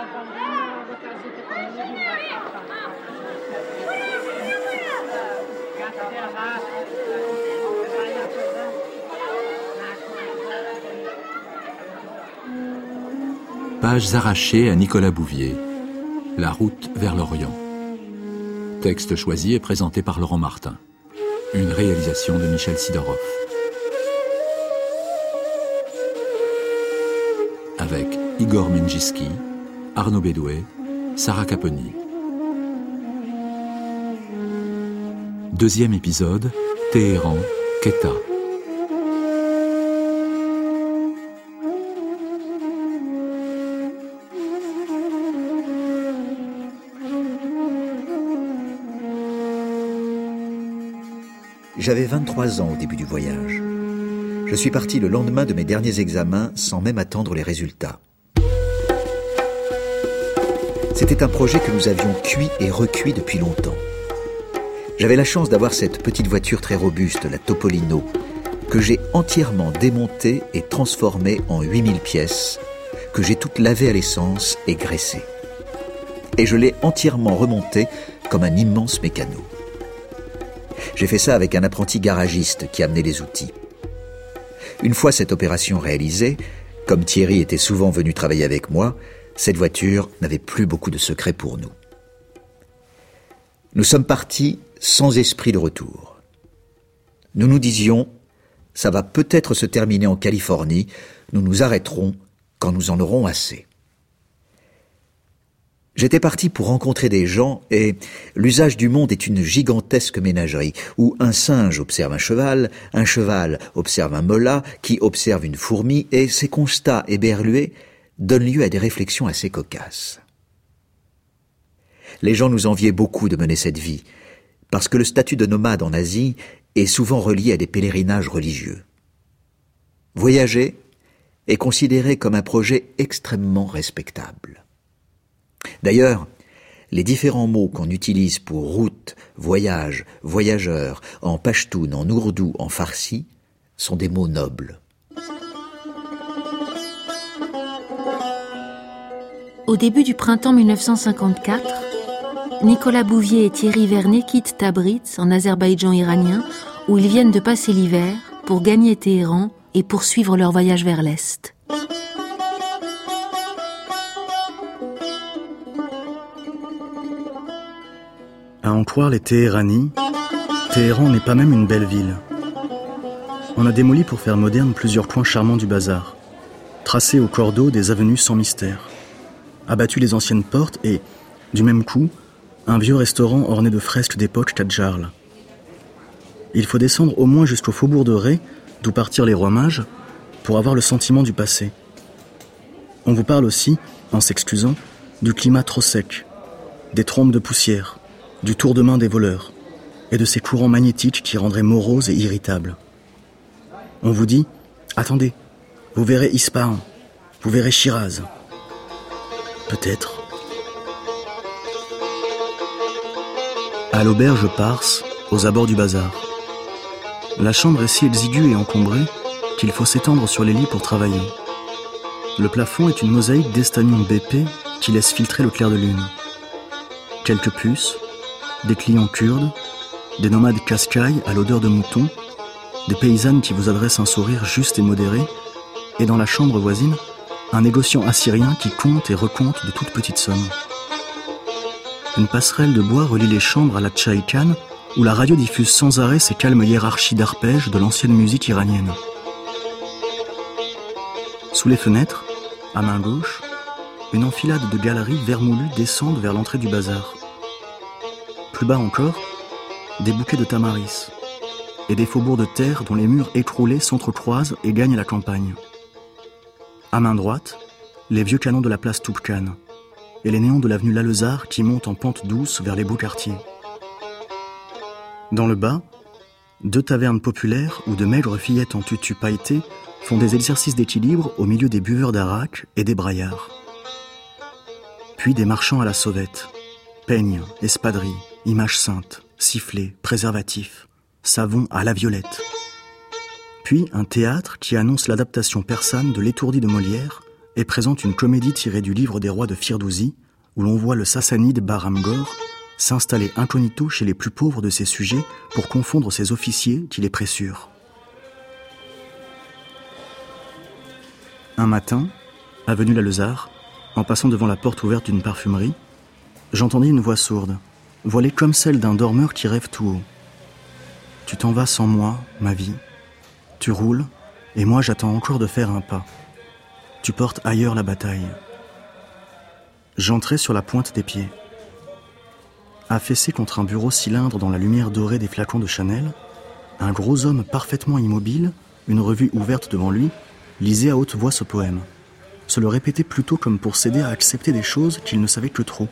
Pages arrachées à Nicolas Bouvier. La route vers l'Orient. Texte choisi et présenté par Laurent Martin. Une réalisation de Michel Sidorov. Avec Igor Menjiski, Arnaud Bédoué, Sarah Caponi. Deuxième épisode, Téhéran, Quetta. J'avais 23 ans au début du voyage. Je suis parti le lendemain de mes derniers examens sans même attendre les résultats. C'était un projet que nous avions cuit et recuit depuis longtemps. J'avais la chance d'avoir cette petite voiture très robuste, la Topolino, que j'ai entièrement démontée et transformée en 8000 pièces, que j'ai toute lavée à l'essence et graissée. Et je l'ai entièrement remontée comme un immense mécano. J'ai fait ça avec un apprenti garagiste qui amenait les outils. Une fois cette opération réalisée, comme Thierry était souvent venu travailler avec moi, cette voiture n'avait plus beaucoup de secrets pour nous. Nous sommes partis sans esprit de retour. Nous nous disions, ça va peut-être se terminer en Californie, nous nous arrêterons quand nous en aurons assez. J'étais parti pour rencontrer des gens et l'usage du monde est une gigantesque ménagerie où un singe observe un cheval observe un mola qui observe une fourmi et ces constats éberlués donnent lieu à des réflexions assez cocasses. Les gens nous enviaient beaucoup de mener cette vie parce que le statut de nomade en Asie est souvent relié à des pèlerinages religieux. Voyager est considéré comme un projet extrêmement respectable. D'ailleurs, les différents mots qu'on utilise pour route, voyage, voyageur, en pachtoun, en ourdou, en farsi, sont des mots nobles. Au début du printemps 1954, Nicolas Bouvier et Thierry Vernet quittent Tabriz, en Azerbaïdjan iranien, où ils viennent de passer l'hiver pour gagner Téhéran et poursuivre leur voyage vers l'Est. À en croire les Téhéranis, Téhéran n'est pas même une belle ville. On a démoli pour faire moderne plusieurs coins charmants du bazar, tracé au cordeau des avenues sans mystère, abattu les anciennes portes et, du même coup, un vieux restaurant orné de fresques d'époque Kadjarl. Il faut descendre au moins jusqu'au faubourg de Ré, d'où partirent les rois mages, pour avoir le sentiment du passé. On vous parle aussi, en s'excusant, du climat trop sec, des trompes de poussière, du tour de main des voleurs, et de ces courants magnétiques qui rendraient moroses et irritables. On vous dit, attendez, vous verrez Ispahan, vous verrez Shiraz. Peut-être. À l'auberge Pars, aux abords du bazar. La chambre est si exiguë et encombrée qu'il faut s'étendre sur les lits pour travailler. Le plafond est une mosaïque d'estanion BP qui laisse filtrer le clair de lune. Quelques puces, des clients kurdes, des nomades cascailles à l'odeur de mouton, des paysannes qui vous adressent un sourire juste et modéré, et dans la chambre voisine, un négociant assyrien qui compte et recompte de toutes petites sommes. Une passerelle de bois relie les chambres à la Tchaï Khan, où la radio diffuse sans arrêt ces calmes hiérarchies d'arpèges de l'ancienne musique iranienne. Sous les fenêtres, à main gauche, une enfilade de galeries vermoulues descendent vers l'entrée du bazar. Plus bas encore, des bouquets de tamaris et des faubourgs de terre dont les murs écroulés s'entrecroisent et gagnent la campagne. À main droite, les vieux canons de la place Toubkhan et les néons de l'avenue Lalezard qui montent en pente douce vers les beaux quartiers. Dans le bas, 2 tavernes populaires où de maigres fillettes en tutu pailleté font des exercices d'équilibre au milieu des buveurs d'arak et des braillards. Puis des marchands à la sauvette, peignes, espadrilles, images saintes, sifflets, préservatifs, savon à la violette. Puis un théâtre qui annonce l'adaptation persane de L'étourdi de Molière et présente une comédie tirée du livre des rois de Firdousi, où l'on voit le Sassanide Bahramgor s'installer incognito chez les plus pauvres de ses sujets pour confondre ses officiers qui les pressurent. Un matin, avenue Lalezard, en passant devant la porte ouverte d'une parfumerie, j'entendis une voix sourde, voilée comme celle d'un dormeur qui rêve tout haut. « Tu t'en vas sans moi, ma vie. Tu roules, et moi j'attends encore de faire un pas. Tu portes ailleurs la bataille. » J'entrai sur la pointe des pieds. Affaissé contre un bureau cylindre dans la lumière dorée des flacons de Chanel, un gros homme parfaitement immobile, une revue ouverte devant lui, lisait à haute voix ce poème. Se le répétait plutôt comme pour s'aider à accepter des choses qu'il ne savait que trop.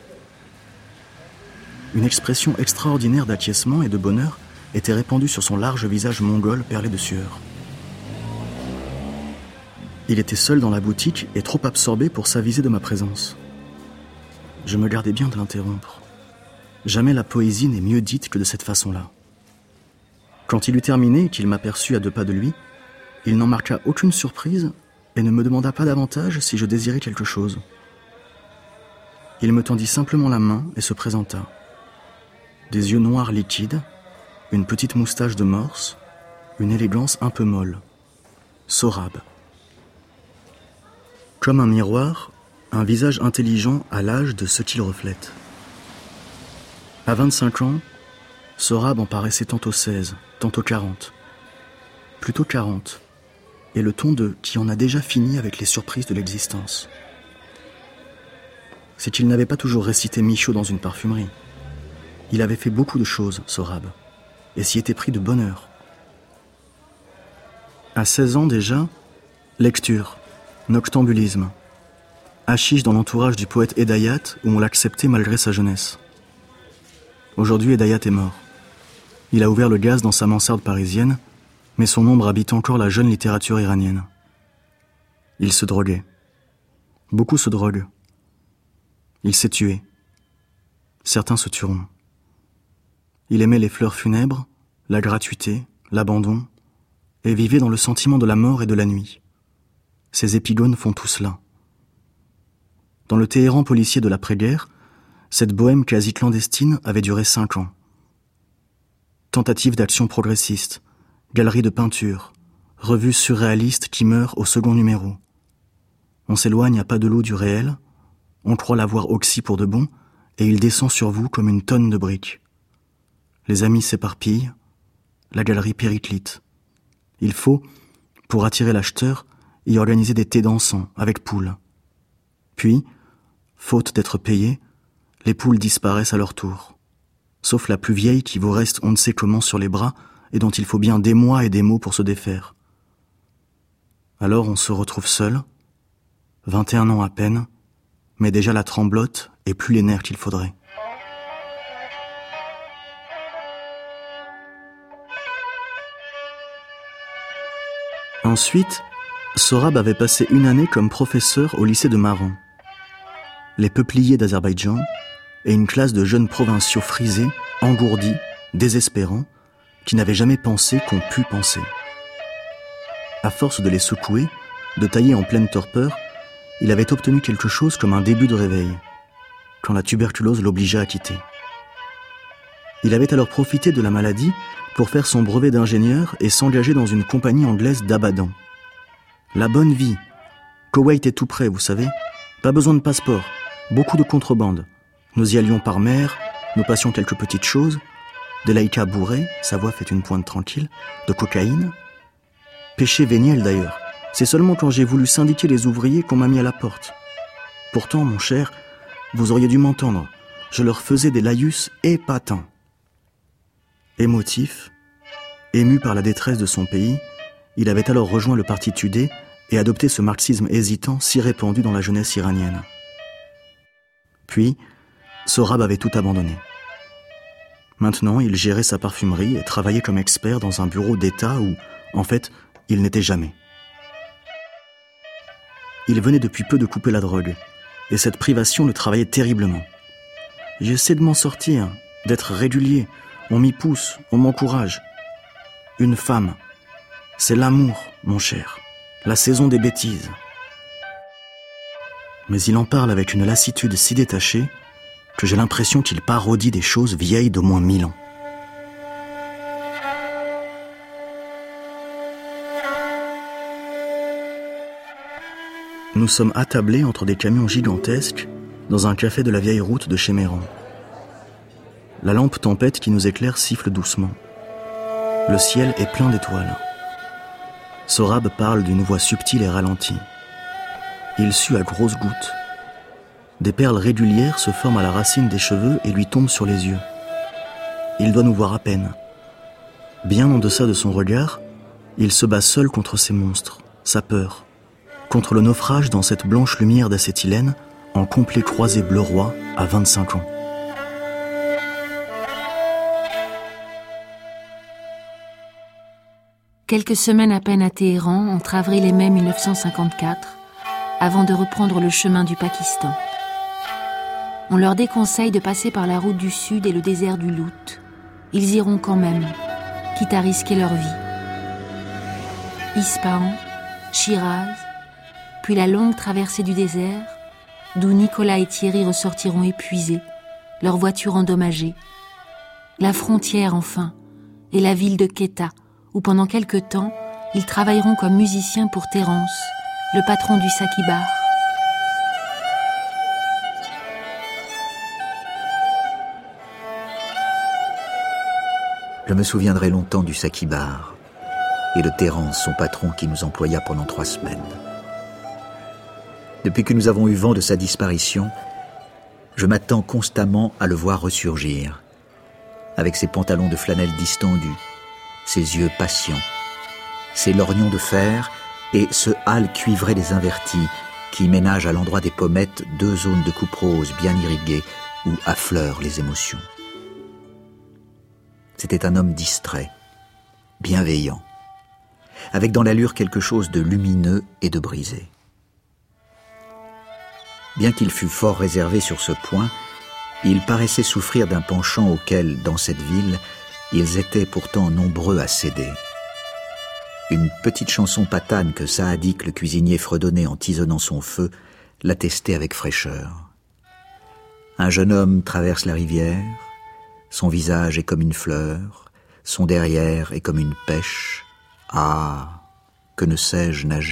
Une expression extraordinaire d'acquiescement et de bonheur était répandue sur son large visage mongol perlé de sueur. Il était seul dans la boutique et trop absorbé pour s'aviser de ma présence. Je me gardais bien de l'interrompre. Jamais la poésie n'est mieux dite que de cette façon-là. Quand il eut terminé et qu'il m'aperçut à 2 pas de lui, il n'en marqua aucune surprise et ne me demanda pas davantage si je désirais quelque chose. Il me tendit simplement la main et se présenta. Des yeux noirs liquides, une petite moustache de morse, une élégance un peu molle. Sohrab. Comme un miroir, un visage intelligent à l'âge de ce qu'il reflète. À 25 ans, Sohrab en paraissait tantôt 16, tantôt 40. Plutôt 40, et le ton de qui en a déjà fini avec les surprises de l'existence. C'est qu'il n'avait pas toujours récité Michaud dans une parfumerie. Il avait fait beaucoup de choses, Sohrab, et s'y était pris de bonne heure. À 16 ans déjà, lecture, noctambulisme, hachiche dans l'entourage du poète Hedayat où on l'acceptait malgré sa jeunesse. Aujourd'hui, Hedayat est mort. Il a ouvert le gaz dans sa mansarde parisienne, mais son ombre habite encore la jeune littérature iranienne. Il se droguait. Beaucoup se droguent. Il s'est tué. Certains se tueront. Il aimait les fleurs funèbres, la gratuité, l'abandon, et vivait dans le sentiment de la mort et de la nuit. Ces épigones font tout cela. Dans le Téhéran policier de l'après-guerre, cette bohème quasi clandestine avait duré 5 ans. Tentative d'action progressiste, galerie de peinture, revue surréaliste qui meurt au second numéro. On s'éloigne à pas de loup du réel, on croit l'avoir oxy pour de bon, et il descend sur vous comme une tonne de briques. Les amis s'éparpillent, la galerie périclite. Il faut, pour attirer l'acheteur, y organiser des thés dansants avec poules. Puis, faute d'être payées, les poules disparaissent à leur tour. Sauf la plus vieille qui vous reste on ne sait comment sur les bras et dont il faut bien des mois et des mots pour se défaire. Alors on se retrouve seul, 21 ans à peine, mais déjà la tremblote et plus les nerfs qu'il faudrait. Ensuite, Sohrab avait passé 1 année comme professeur au lycée de Maran. Les peupliers d'Azerbaïdjan et une classe de jeunes provinciaux frisés, engourdis, désespérants, qui n'avaient jamais pensé qu'on pût penser. À force de les secouer, de tailler en pleine torpeur, il avait obtenu quelque chose comme un début de réveil, quand la tuberculose l'obligea à quitter. Il avait alors profité de la maladie pour faire son brevet d'ingénieur et s'engager dans une compagnie anglaise d'Abadan. La bonne vie. Koweït est tout près, vous savez. Pas besoin de passeport. Beaucoup de contrebande. Nous y allions par mer, nous passions quelques petites choses. De laïka bourré, sa voix fait une pointe tranquille, de cocaïne. Péché véniel d'ailleurs. C'est seulement quand j'ai voulu syndiquer les ouvriers qu'on m'a mis à la porte. Pourtant, mon cher, vous auriez dû m'entendre. Je leur faisais des laïus épatants. Émotif, ému par la détresse de son pays, il avait alors rejoint le parti Tudeh et adopté ce marxisme hésitant si répandu dans la jeunesse iranienne. Puis, Sohrab avait tout abandonné. Maintenant, il gérait sa parfumerie et travaillait comme expert dans un bureau d'État où, en fait, il n'était jamais. Il venait depuis peu de couper la drogue, et cette privation le travaillait terriblement. J'essaie de m'en sortir, d'être régulier. On m'y pousse, on m'encourage. Une femme, c'est l'amour, mon cher. La saison des bêtises. mais il en parle avec une lassitude si détachée que j'ai l'impression qu'il parodie des choses vieilles d'au moins 1000 ans. Nous sommes attablés entre des camions gigantesques dans un café de la vieille route de Chéméran. La lampe tempête qui nous éclaire siffle doucement. Le ciel est plein d'étoiles. Sorab parle d'une voix subtile et ralentie. Il sue à grosses gouttes. Des perles régulières se forment à la racine des cheveux et lui tombent sur les yeux. Il doit nous voir à peine. Bien en deçà de son regard, il se bat seul contre ses monstres, sa peur, contre le naufrage dans cette blanche lumière d'acétylène en complet croisé bleu roi à 25 ans. Quelques semaines à peine à Téhéran, entre avril et mai 1954, avant de reprendre le chemin du Pakistan. On leur déconseille de passer par la route du Sud et le désert du Lout. Ils iront quand même, quitte à risquer leur vie. Ispahan, Shiraz, puis la longue traversée du désert, d'où Nicolas et Thierry ressortiront épuisés, leur voiture endommagée. La frontière enfin, et la ville de Quetta, où pendant quelque temps, ils travailleront comme musiciens pour Terence, le patron du Saki Bar. Je me souviendrai longtemps du Saki Bar et de Terence, son patron, qui nous employa pendant 3 semaines. Depuis que nous avons eu vent de sa disparition, je m'attends constamment à le voir ressurgir, avec ses pantalons de flanelle distendus, ses yeux patients, ses lorgnons de fer et ce hâle cuivré des invertis qui ménage à l'endroit des pommettes 2 zones de coupe rose bien irriguées où affleurent les émotions. C'était un homme distrait, bienveillant, avec dans l'allure quelque chose de lumineux et de brisé. Bien qu'il fût fort réservé sur ce point, il paraissait souffrir d'un penchant auquel, dans cette ville, ils étaient pourtant nombreux à céder. Une petite chanson patane que Saadik, le cuisinier, fredonnait en tisonnant son feu, l'attestait avec fraîcheur. Un jeune homme traverse la rivière, son visage est comme une fleur, son derrière est comme une pêche. Ah, que ne sais-je nager ?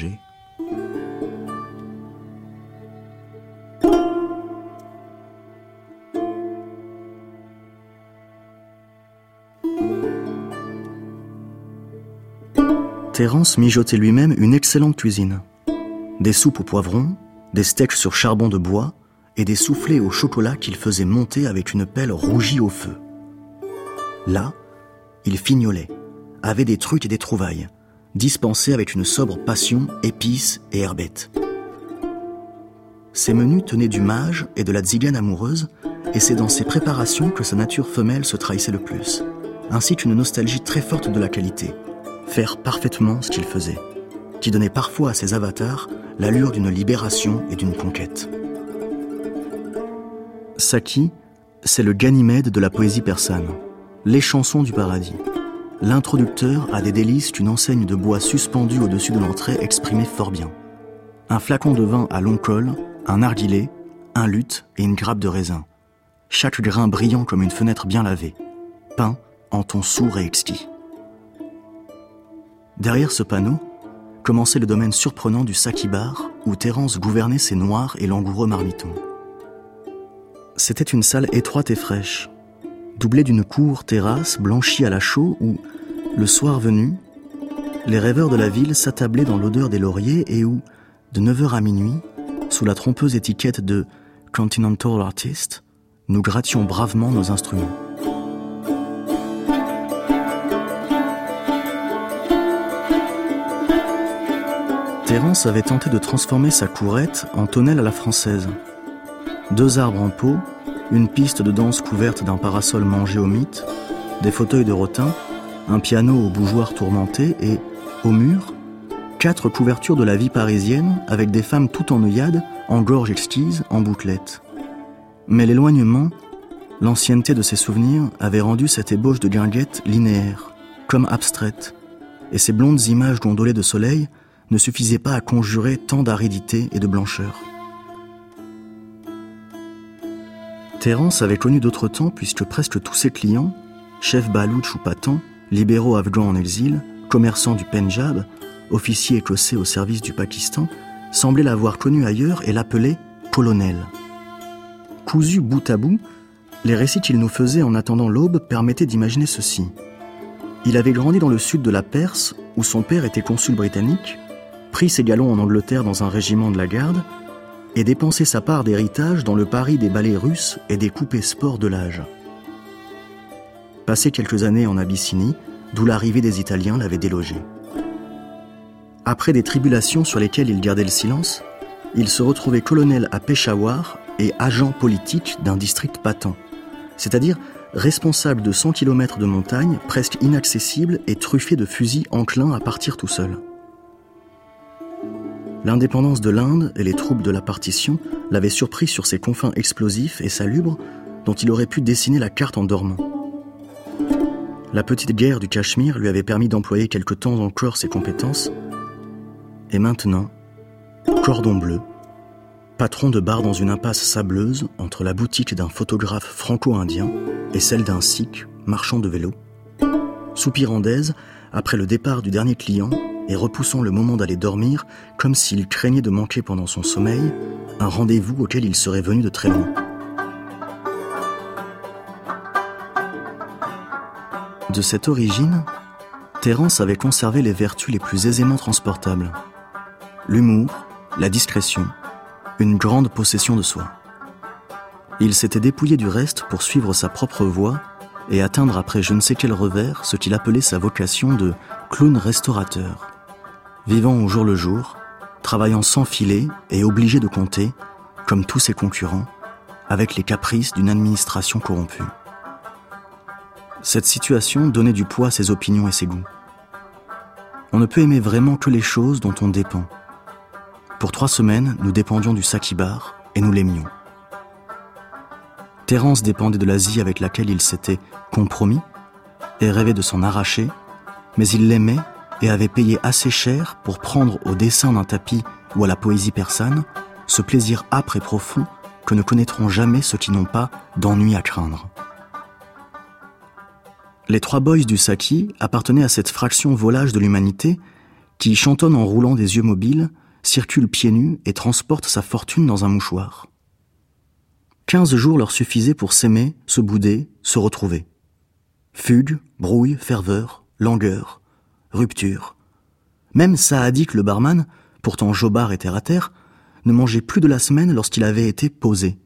Terence mijotait lui-même une excellente cuisine. Des soupes au poivron, des steaks sur charbon de bois et des soufflés au chocolat qu'il faisait monter avec une pelle rougie au feu. Là, il fignolait, avait des trucs et des trouvailles, dispensés avec une sobre passion, épices et herbettes. Ses menus tenaient du mage et de la tzigane amoureuse, et c'est dans ses préparations que sa nature femelle se trahissait le plus, ainsi qu'une nostalgie très forte de la qualité, faire parfaitement ce qu'il faisait, qui donnait parfois à ses avatars l'allure d'une libération et d'une conquête. Saki, c'est le Ganymède de la poésie persane, les chansons du paradis, l'introducteur à des délices qu'une enseigne de bois suspendue au-dessus de l'entrée exprimait fort bien. Un flacon de vin à long col, un narguilé, un luth et une grappe de raisin. Chaque grain brillant comme une fenêtre bien lavée, peint en tons sourds et exquis. Derrière ce panneau, commençait le domaine surprenant du Saki Bar, où Terence gouvernait ses noirs et langoureux marmitons. C'était une salle étroite et fraîche, doublée d'une cour terrasse blanchie à la chaux où, le soir venu, les rêveurs de la ville s'attablaient dans l'odeur des lauriers et où, de 9h à minuit, sous la trompeuse étiquette de « Continental Artist », nous grattions bravement nos instruments. Terence avait tenté de transformer sa courette en tonnelle à la française. 2 arbres en pot, une piste de danse couverte d'un parasol mangé au mythe, des fauteuils de rotin, un piano au bougeoir tourmenté et, au mur, 4 couvertures de la vie parisienne avec des femmes tout en œillades, en gorge exquise, en bouclettes. Mais l'éloignement, l'ancienneté de ses souvenirs avait rendu cette ébauche de guinguette linéaire, comme abstraite, et ces blondes images gondolées de soleil ne suffisaient pas à conjurer tant d'aridité et de blancheur. Terence avait connu d'autres temps puisque presque tous ses clients, chefs baloutches ou patans, libéraux afghans en exil, commerçants du Pendjab, officiers écossais au service du Pakistan, semblaient l'avoir connu ailleurs et l'appelaient colonel. Cousus bout à bout, les récits qu'il nous faisait en attendant l'aube permettaient d'imaginer ceci. Il avait grandi dans le sud de la Perse, où son père était consul britannique, pris ses galons en Angleterre dans un régiment de la garde, et dépensé sa part d'héritage dans le Paris des ballets russes et des coupés sports de l'âge. Passé quelques années en Abyssinie, d'où l'arrivée des Italiens l'avait délogé. Après des tribulations sur lesquelles il gardait le silence, il se retrouvait colonel à Peshawar et agent politique d'un district patan, c'est-à-dire responsable de 100 km de montagne presque inaccessibles et truffés de fusils enclins à partir tout seuls. L'indépendance de l'Inde et les troupes de la partition l'avaient surpris sur ses confins explosifs et salubres dont il aurait pu dessiner la carte en dormant. La petite guerre du Cachemire lui avait permis d'employer quelque temps encore ses compétences. Et maintenant, cordon bleu, patron de bar dans une impasse sableuse entre la boutique d'un photographe franco-indien et celle d'un sikh, marchand de vélo, soupirant d'aise après le départ du dernier client et repoussant le moment d'aller dormir comme s'il craignait de manquer pendant son sommeil un rendez-vous auquel il serait venu de très loin. De cette origine, Terence avait conservé les vertus les plus aisément transportables. L'humour, la discrétion, une grande possession de soi. Il s'était dépouillé du reste pour suivre sa propre voie et atteindre après je ne sais quel revers ce qu'il appelait sa vocation de clown restaurateur, vivant au jour le jour, travaillant sans filet et obligé de compter, comme tous ses concurrents, avec les caprices d'une administration corrompue. Cette situation donnait du poids à ses opinions et ses goûts. On ne peut aimer vraiment que les choses dont on dépend. Pour 3 semaines, nous dépendions du Sakibar et nous l'aimions. Terence dépendait de l'Asie avec laquelle il s'était compromis et rêvait de s'en arracher, mais il l'aimait et avait payé assez cher pour prendre au dessin d'un tapis ou à la poésie persane ce plaisir âpre et profond que ne connaîtront jamais ceux qui n'ont pas d'ennui à craindre. Les 3 boys du Saki appartenaient à cette fraction volage de l'humanité qui chantonne en roulant des yeux mobiles, circule pieds nus et transporte sa fortune dans un mouchoir. 15 jours leur suffisaient pour s'aimer, se bouder, se retrouver. Fugue, brouille, ferveur, langueur, rupture. Même Saadik le barman, pourtant jobard et terre-à-terre, ne mangeait plus de la semaine lorsqu'il avait été posé.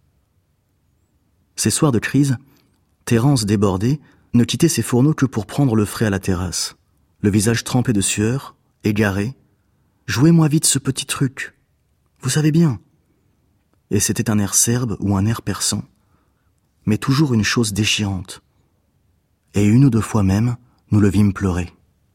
Ces soirs de crise, Terence débordé, ne quittait ses fourneaux que pour prendre le frais à la terrasse, le visage trempé de sueur, égaré. « Jouez-moi vite ce petit truc, vous savez bien. » Et c'était un air serbe ou un air persan, mais toujours une chose déchirante. Et 1 ou 2 fois même, nous le vîmes pleurer.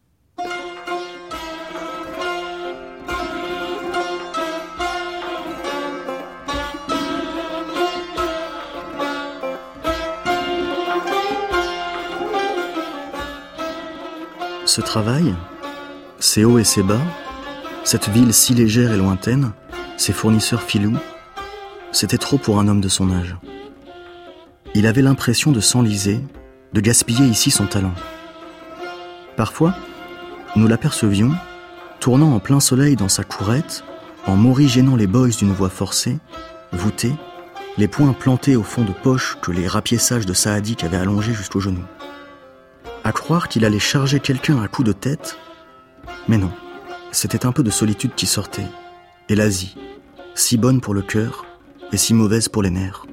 Ce travail, ces hauts et ces bas, cette ville si légère et lointaine, ces fournisseurs filous, c'était trop pour un homme de son âge. Il avait l'impression de s'enliser, de gaspiller ici son talent. Parfois, nous l'apercevions, tournant en plein soleil dans sa courette, en morigénant les boys d'une voix forcée, voûtée, les poings plantés au fond de poche que les rapiessages de Saadik avaient allongés jusqu'aux genoux. À croire qu'il allait charger quelqu'un à coups de tête, mais non, c'était un peu de solitude qui sortait, et l'Asie, si bonne pour le cœur et si mauvaise pour les nerfs.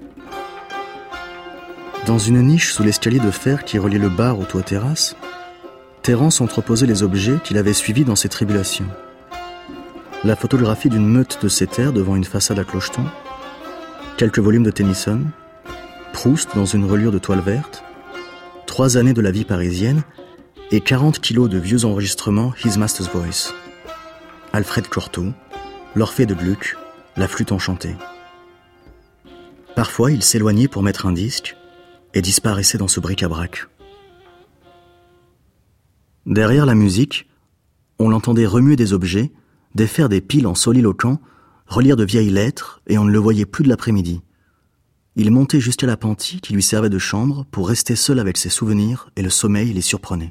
Dans une niche sous l'escalier de fer qui reliait le bar au toit terrasse, Terence entreposait les objets qu'il avait suivis dans ses tribulations. La photographie d'une meute de sétères devant une façade à clocheton, quelques volumes de Tennyson, Proust dans une reliure de toile verte, 3 années de la vie parisienne et 40 kilos de vieux enregistrements His Master's Voice. Alfred Cortot, l'Orphée de Gluck, la flûte enchantée. Parfois, il s'éloignait pour mettre un disque et disparaissait dans ce bric-à-brac. Derrière la musique, on l'entendait remuer des objets, défaire des piles en soliloquent, relire de vieilles lettres et on ne le voyait plus de l'après-midi. Il montait jusqu'à l'appentis qui lui servait de chambre pour rester seul avec ses souvenirs et le sommeil les surprenait.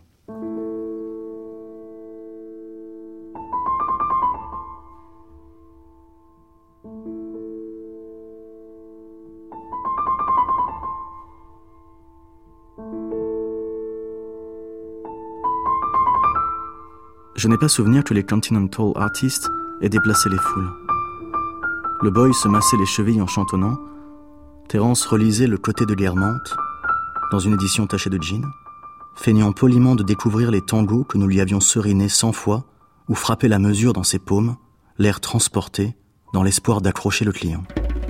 Je n'ai pas souvenir que les Continental Artists aient déplacé les foules. Le boy se massait les chevilles en chantonnant. Terence relisait Le Côté de Guermantes, dans une édition tachée de gin, feignant poliment de découvrir les tangos que nous lui avions serinés 100 fois ou frappé la mesure dans ses paumes, l'air transporté, dans l'espoir d'accrocher le client.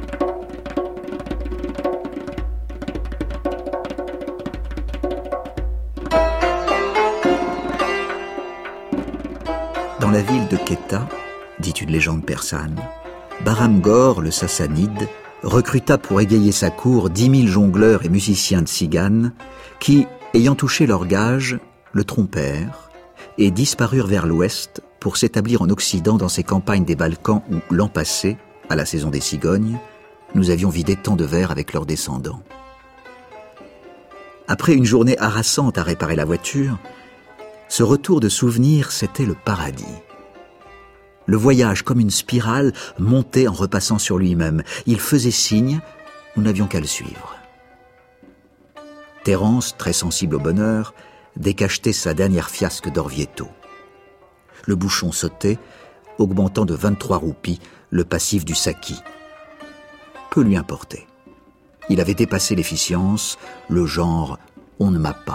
Dans la ville de Quetta, dit une légende persane, Bahram Ghor, le Sassanide, recruta pour égayer sa cour 10 000 jongleurs et musiciens de Tziganes qui, ayant touché leur gage, le trompèrent et disparurent vers l'ouest pour s'établir en Occident dans ces campagnes des Balkans où, l'an passé, à la saison des cigognes, nous avions vidé tant de verres avec leurs descendants. Après une journée harassante à réparer la voiture, ce retour de souvenirs, c'était le paradis. Le voyage, comme une spirale, montait en repassant sur lui-même. Il faisait signe, nous n'avions qu'à le suivre. Terence, très sensible au bonheur, décachetait sa dernière fiasque d'Orvieto. Le bouchon sautait, augmentant de 23 roupies le passif du saki. Peu lui importait. Il avait dépassé l'efficience, le genre « on ne m'a pas ».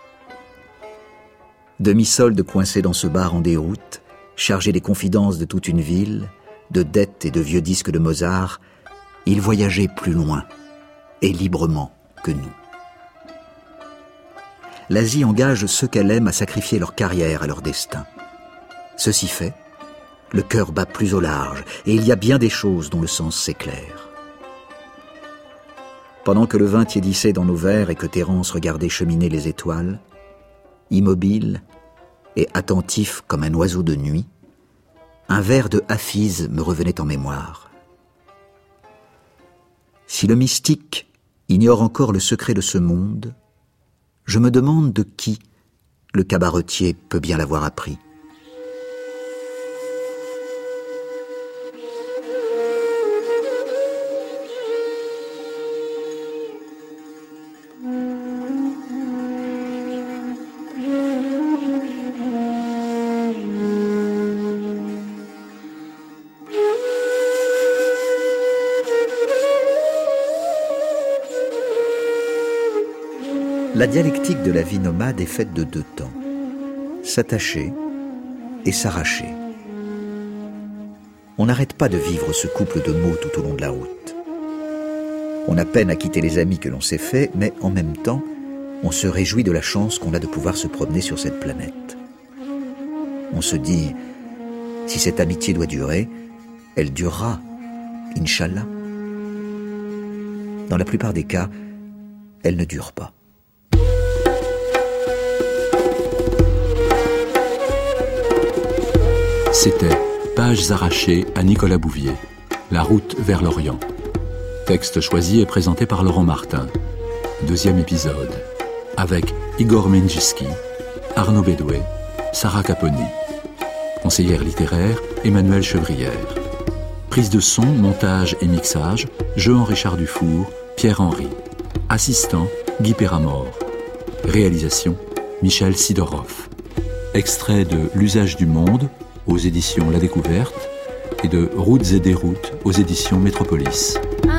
Demi-solde coincé dans ce bar en déroute, chargé des confidences de toute une ville, de dettes et de vieux disques de Mozart, il voyageait plus loin et librement que nous. L'Asie engage ceux qu'elle aime à sacrifier leur carrière à leur destin. Ceci fait, le cœur bat plus au large et il y a bien des choses dont le sens s'éclaire. Pendant que le vin tiédissait dans nos verres et que Terence regardait cheminer les étoiles, immobile et attentif comme un oiseau de nuit, un vers de Hafiz me revenait en mémoire. Si le mystique ignore encore le secret de ce monde, je me demande de qui le cabaretier peut bien l'avoir appris. La dialectique de la vie nomade est faite de deux temps, s'attacher et s'arracher. On n'arrête pas de vivre ce couple de mots tout au long de la route. On a peine à quitter les amis que l'on s'est fait, mais en même temps, on se réjouit de la chance qu'on a de pouvoir se promener sur cette planète. On se dit, si cette amitié doit durer, elle durera, Inch'Allah. Dans la plupart des cas, elle ne dure pas. C'était Pages arrachées à Nicolas Bouvier, La route vers l'Orient. Texte choisi et présenté par Laurent Martin. 2e épisode, avec Igor Menjiski, Arnaud Bédoué, Sarah Caponi. Conseillère littéraire, Emmanuelle Chevrière. Prise de son, montage et mixage, Jean-Richard Dufour, Pierre-Henry. Assistant, Guy Péramore. Réalisation, Michel Sidorov. Extrait de L'usage du monde, aux éditions La Découverte, et de Routes et déroutes aux éditions Métropolis.